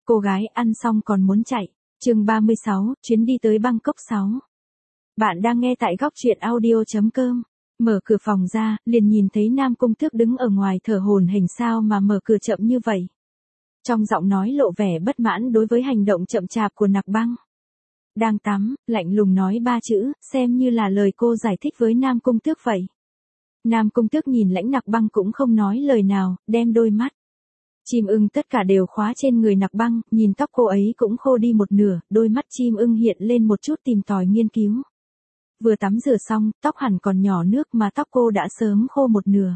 Cô gái ăn xong còn muốn chạy. Chương 36, chuyến đi tới Bangkok 6. Bạn đang nghe tại góc truyện audio.com. Mở cửa phòng ra, liền nhìn thấy Nam Cung Tước đứng ở ngoài thở hổn hển, sao mà mở cửa chậm như vậy. Trong giọng nói lộ vẻ bất mãn đối với hành động chậm chạp của Nặc Băng. Đang tắm, lạnh lùng nói 3 chữ, xem như là lời cô giải thích với Nam Cung Tước vậy. Nam Cung Tước nhìn lãnh Nặc Băng cũng không nói lời nào, đem đôi mắt chim ưng tất cả đều khóa trên người Nặc Băng, nhìn tóc cô ấy cũng khô đi một nửa, đôi mắt chim ưng hiện lên một chút tìm tòi nghiên cứu. Vừa tắm rửa xong, tóc hẳn còn nhỏ nước mà tóc cô đã sớm khô một nửa.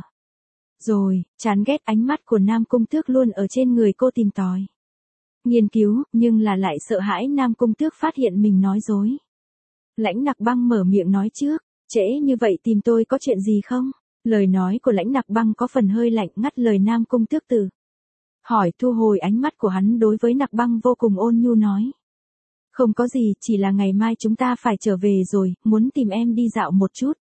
Rồi, chán ghét ánh mắt của Nam Cung Tước luôn ở trên người cô tìm tòi nghiên cứu, nhưng là lại sợ hãi Nam Cung Tước phát hiện mình nói dối. Lãnh Nặc Băng mở miệng nói trước, trễ như vậy tìm tôi có chuyện gì không? Lời nói của lãnh Nặc Băng có phần hơi lạnh, ngắt lời Nam Cung Tước từ hỏi, thu hồi ánh mắt của hắn đối với Nặc Băng vô cùng ôn nhu nói. Không có gì, chỉ là ngày mai chúng ta phải trở về rồi, muốn tìm em đi dạo một chút.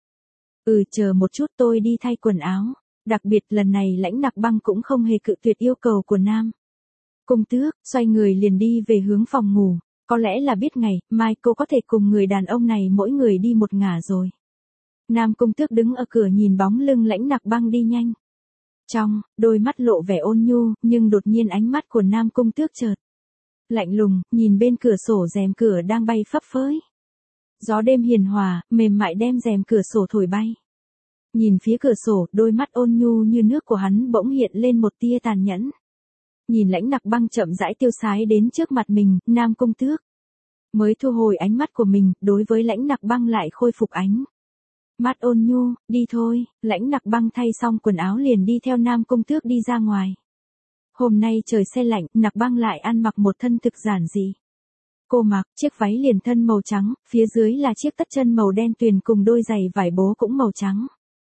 Chờ một chút, tôi đi thay quần áo. Đặc biệt lần này lãnh Nặc Băng cũng không hề cự tuyệt yêu cầu của Nam Cung Tước, xoay người liền đi về hướng phòng ngủ. Có lẽ là biết ngày mai cô có thể cùng người đàn ông này mỗi người đi một ngả rồi. Nam Cung Tước đứng ở cửa nhìn bóng lưng lãnh Nặc Băng đi nhanh. Trong đôi mắt lộ vẻ ôn nhu, nhưng đột nhiên ánh mắt của Nam Cung Tước chợt lạnh lùng, nhìn bên cửa sổ, rèm cửa đang bay phấp phới. Gió đêm hiền hòa, mềm mại đem rèm cửa sổ thổi bay. Nhìn phía cửa sổ, đôi mắt ôn nhu như nước của hắn bỗng hiện lên một tia tàn nhẫn. Nhìn lãnh Nặc Băng chậm rãi tiêu sái đến trước mặt mình, Nam Cung Tước mới thu hồi ánh mắt của mình, đối với lãnh Nặc Băng lại khôi phục ánh mắt ôn nhu. Đi thôi. Lãnh Nặc Băng thay xong quần áo liền đi theo Nam Cung Tước đi ra ngoài. Hôm nay trời se lạnh, Nặc Băng lại ăn mặc một thân thực giản dị. Cô mặc chiếc váy liền thân màu trắng, phía dưới là chiếc tất chân màu đen tuyền cùng đôi giày vải bố cũng màu trắng.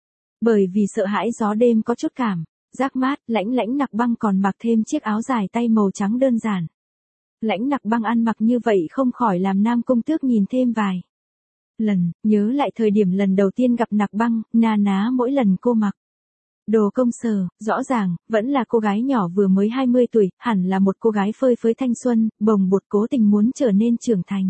Bởi vì sợ hãi gió đêm có chút cảm giác mát, lãnh Nặc Băng còn mặc thêm chiếc áo dài tay màu trắng đơn giản. Lãnh Nặc Băng ăn mặc như vậy không khỏi làm Nam Cung Tước nhìn thêm vài lần, nhớ lại thời điểm lần đầu tiên gặp Nặc Băng, na ná mỗi lần cô mặc đồ công sở, rõ ràng, vẫn là cô gái nhỏ vừa mới 20 tuổi, hẳn là một cô gái phơi phới thanh xuân, bồng bột cố tình muốn trở nên trưởng thành.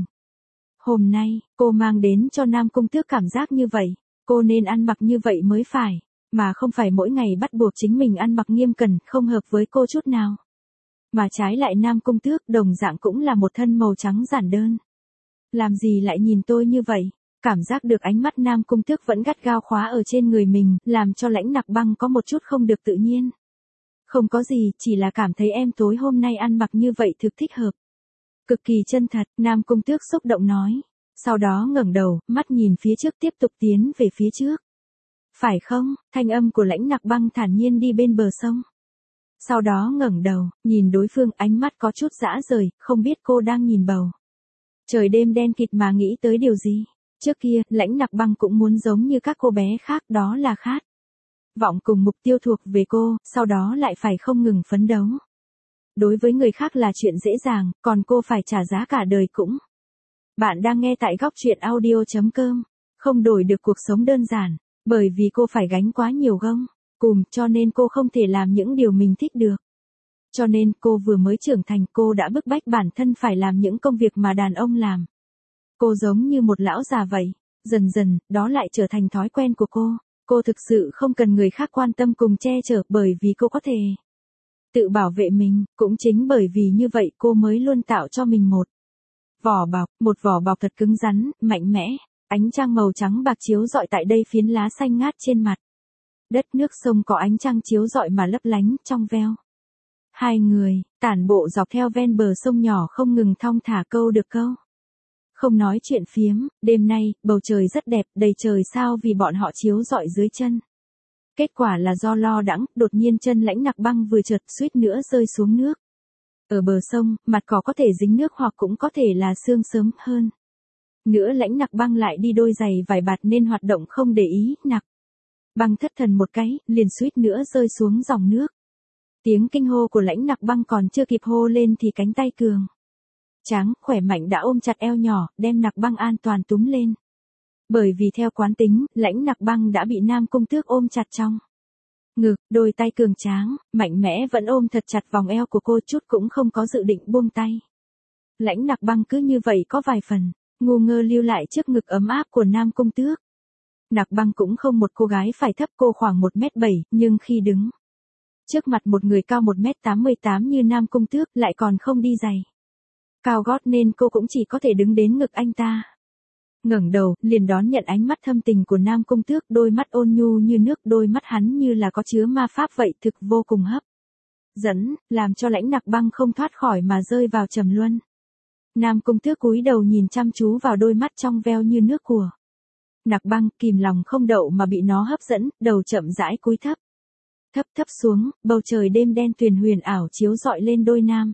Hôm nay, cô mang đến cho Nam Cung Tước cảm giác như vậy, cô nên ăn mặc như vậy mới phải, mà không phải mỗi ngày bắt buộc chính mình ăn mặc nghiêm cẩn, không hợp với cô chút nào. Mà trái lại Nam Cung Tước đồng dạng cũng là một thân màu trắng giản đơn. Làm gì lại nhìn tôi như vậy? Cảm giác được ánh mắt Nam Cung Tước vẫn gắt gao khóa ở trên người mình, làm cho lãnh Nặc Băng có một chút không được tự nhiên. Không có gì, chỉ là cảm thấy em tối hôm nay ăn mặc như vậy thực thích hợp. Cực kỳ chân thật, Nam Cung Tước xúc động nói. Sau đó ngẩng đầu, mắt nhìn phía trước tiếp tục tiến về phía trước. Phải không? Thanh âm của lãnh Nặc Băng thản nhiên đi bên bờ sông. Sau đó ngẩng đầu, nhìn đối phương, ánh mắt có chút dã rời, không biết cô đang nhìn bầu trời đêm đen kịt mà nghĩ tới điều gì. Trước kia, lãnh Nặc Băng cũng muốn giống như các cô bé khác, đó là khát vọng cùng mục tiêu thuộc về cô, sau đó lại phải không ngừng phấn đấu. Đối với người khác là chuyện dễ dàng, còn cô phải trả giá cả đời cũng. Bạn đang nghe tại góc truyện audio.com. Không đổi được cuộc sống đơn giản, bởi vì cô phải gánh quá nhiều gông cùm, cho nên cô không thể làm những điều mình thích được. Cho nên cô vừa mới trưởng thành, cô đã bức bách bản thân phải làm những công việc mà đàn ông làm. Cô giống như một lão già vậy, dần dần, đó lại trở thành thói quen của cô. Cô thực sự không cần người khác quan tâm cùng che chở, bởi vì cô có thể tự bảo vệ mình. Cũng chính bởi vì như vậy cô mới luôn tạo cho mình một vỏ bọc thật cứng rắn, mạnh mẽ. Ánh trăng màu trắng bạc chiếu rọi tại đây phiến lá xanh ngát trên mặt đất, nước sông có ánh trăng chiếu rọi mà lấp lánh, trong veo. Hai người tản bộ dọc theo ven bờ sông nhỏ, không ngừng thong thả câu được câu. Không nói chuyện phiếm, đêm nay, bầu trời rất đẹp, đầy trời sao vì bọn họ chiếu rọi dưới chân. Kết quả là do lo đãng, đột nhiên chân lãnh Nặc Băng vừa trượt, suýt nữa rơi xuống nước. Ở bờ sông, mặt cỏ có thể dính nước hoặc cũng có thể là sương sớm hơn. Nữa lãnh Nặc Băng lại đi đôi giày vải bạt nên hoạt động không để ý, Nặc Băng thất thần một cái, liền suýt nữa rơi xuống dòng nước. Tiếng kinh hô của lãnh Nặc Băng còn chưa kịp hô lên thì cánh tay cường tráng, khỏe mạnh đã ôm chặt eo nhỏ, đem Nặc Băng an toàn túm lên. Bởi vì theo quán tính, lãnh Nặc Băng đã bị Nam Cung Tước ôm chặt trong Ngực, đôi tay cường tráng, mạnh mẽ vẫn ôm thật chặt vòng eo của cô, chút cũng không có dự định buông tay. Lãnh Nặc Băng cứ như vậy có vài phần ngu ngơ lưu lại trước ngực ấm áp của Nam Cung Tước. Nặc Băng cũng không một cô gái phải thấp, cô khoảng 1m7, nhưng khi đứng trước mặt một người cao 1m88 như Nam Cung Tước lại còn không đi giày cao gót nên cô cũng chỉ có thể đứng đến ngực anh ta. Ngẩng đầu, liền đón nhận ánh mắt thâm tình của Nam Cung Tước, đôi mắt ôn nhu như nước, đôi mắt hắn như là có chứa ma pháp vậy, thực vô cùng hấp dẫn, làm cho Lãnh Nặc Băng không thoát khỏi mà rơi vào trầm luân. Nam Cung Tước cúi đầu nhìn chăm chú vào đôi mắt trong veo như nước của Nặc Băng, kìm lòng không đậu mà bị nó hấp dẫn, đầu chậm rãi cúi thấp. Thấp thấp xuống, bầu trời đêm đen tuyền huyền ảo chiếu rọi lên đôi nam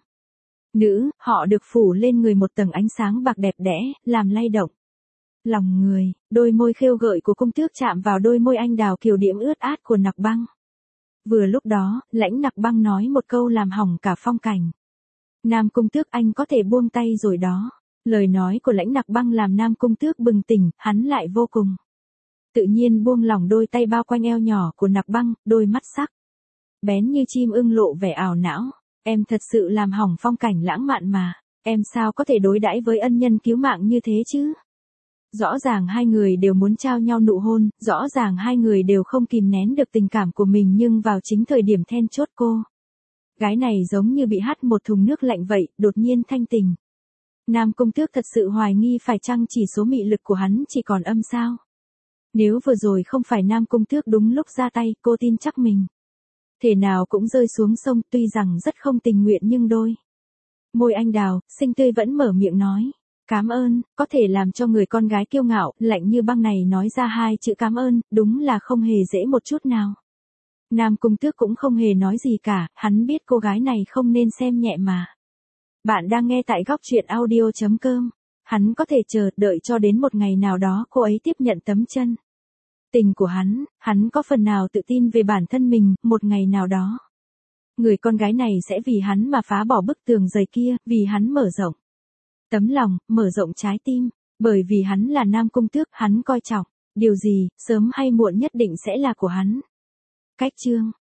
nữ, họ được phủ lên người một tầng ánh sáng bạc đẹp đẽ, làm lay động lòng người. Đôi môi khêu gợi của Cung Tước chạm vào đôi môi anh đào kiều diễm ướt át của Nặc Băng. Vừa lúc đó, Lãnh Nặc Băng nói một câu làm hỏng cả phong cảnh. Nam Cung Tước, anh có thể buông tay rồi đó. Lời nói của Lãnh Nặc Băng làm Nam Cung Tước bừng tỉnh, hắn lại vô cùng tự nhiên buông lỏng đôi tay bao quanh eo nhỏ của Nặc Băng, đôi mắt sắc bén như chim ưng lộ vẻ ảo não. Em thật sự làm hỏng phong cảnh lãng mạn mà, em sao có thể đối đãi với ân nhân cứu mạng như thế chứ? Rõ ràng hai người đều muốn trao nhau nụ hôn, rõ ràng hai người đều không kìm nén được tình cảm của mình, nhưng vào chính thời điểm then chốt cô gái này giống như bị hắt một thùng nước lạnh vậy, đột nhiên thanh tình. Nam Cung Tước thật sự hoài nghi phải chăng chỉ số mị lực của hắn chỉ còn âm sao? Nếu vừa rồi không phải Nam Cung Tước đúng lúc ra tay, cô tin chắc mình thể nào cũng rơi xuống sông, tuy rằng rất không tình nguyện nhưng đôi môi anh đào, xinh tươi vẫn mở miệng nói. Cám ơn, có thể làm cho người con gái kiêu ngạo, lạnh như băng này nói ra hai chữ cám ơn, đúng là không hề dễ một chút nào. Nam Cung Tước cũng không hề nói gì cả, hắn biết cô gái này không nên xem nhẹ mà. Bạn đang nghe tại góc truyện audio.com. Hắn có thể chờ đợi cho đến một ngày nào đó cô ấy tiếp nhận tấm chân tình của hắn có phần nào tự tin về bản thân mình, một ngày nào đó người con gái này sẽ vì hắn mà phá bỏ bức tường dày kia, vì hắn mở rộng tấm lòng, mở rộng trái tim, bởi vì hắn là Nam Cung Tước, hắn coi trọng điều gì, sớm hay muộn nhất định sẽ là của hắn. Cách chương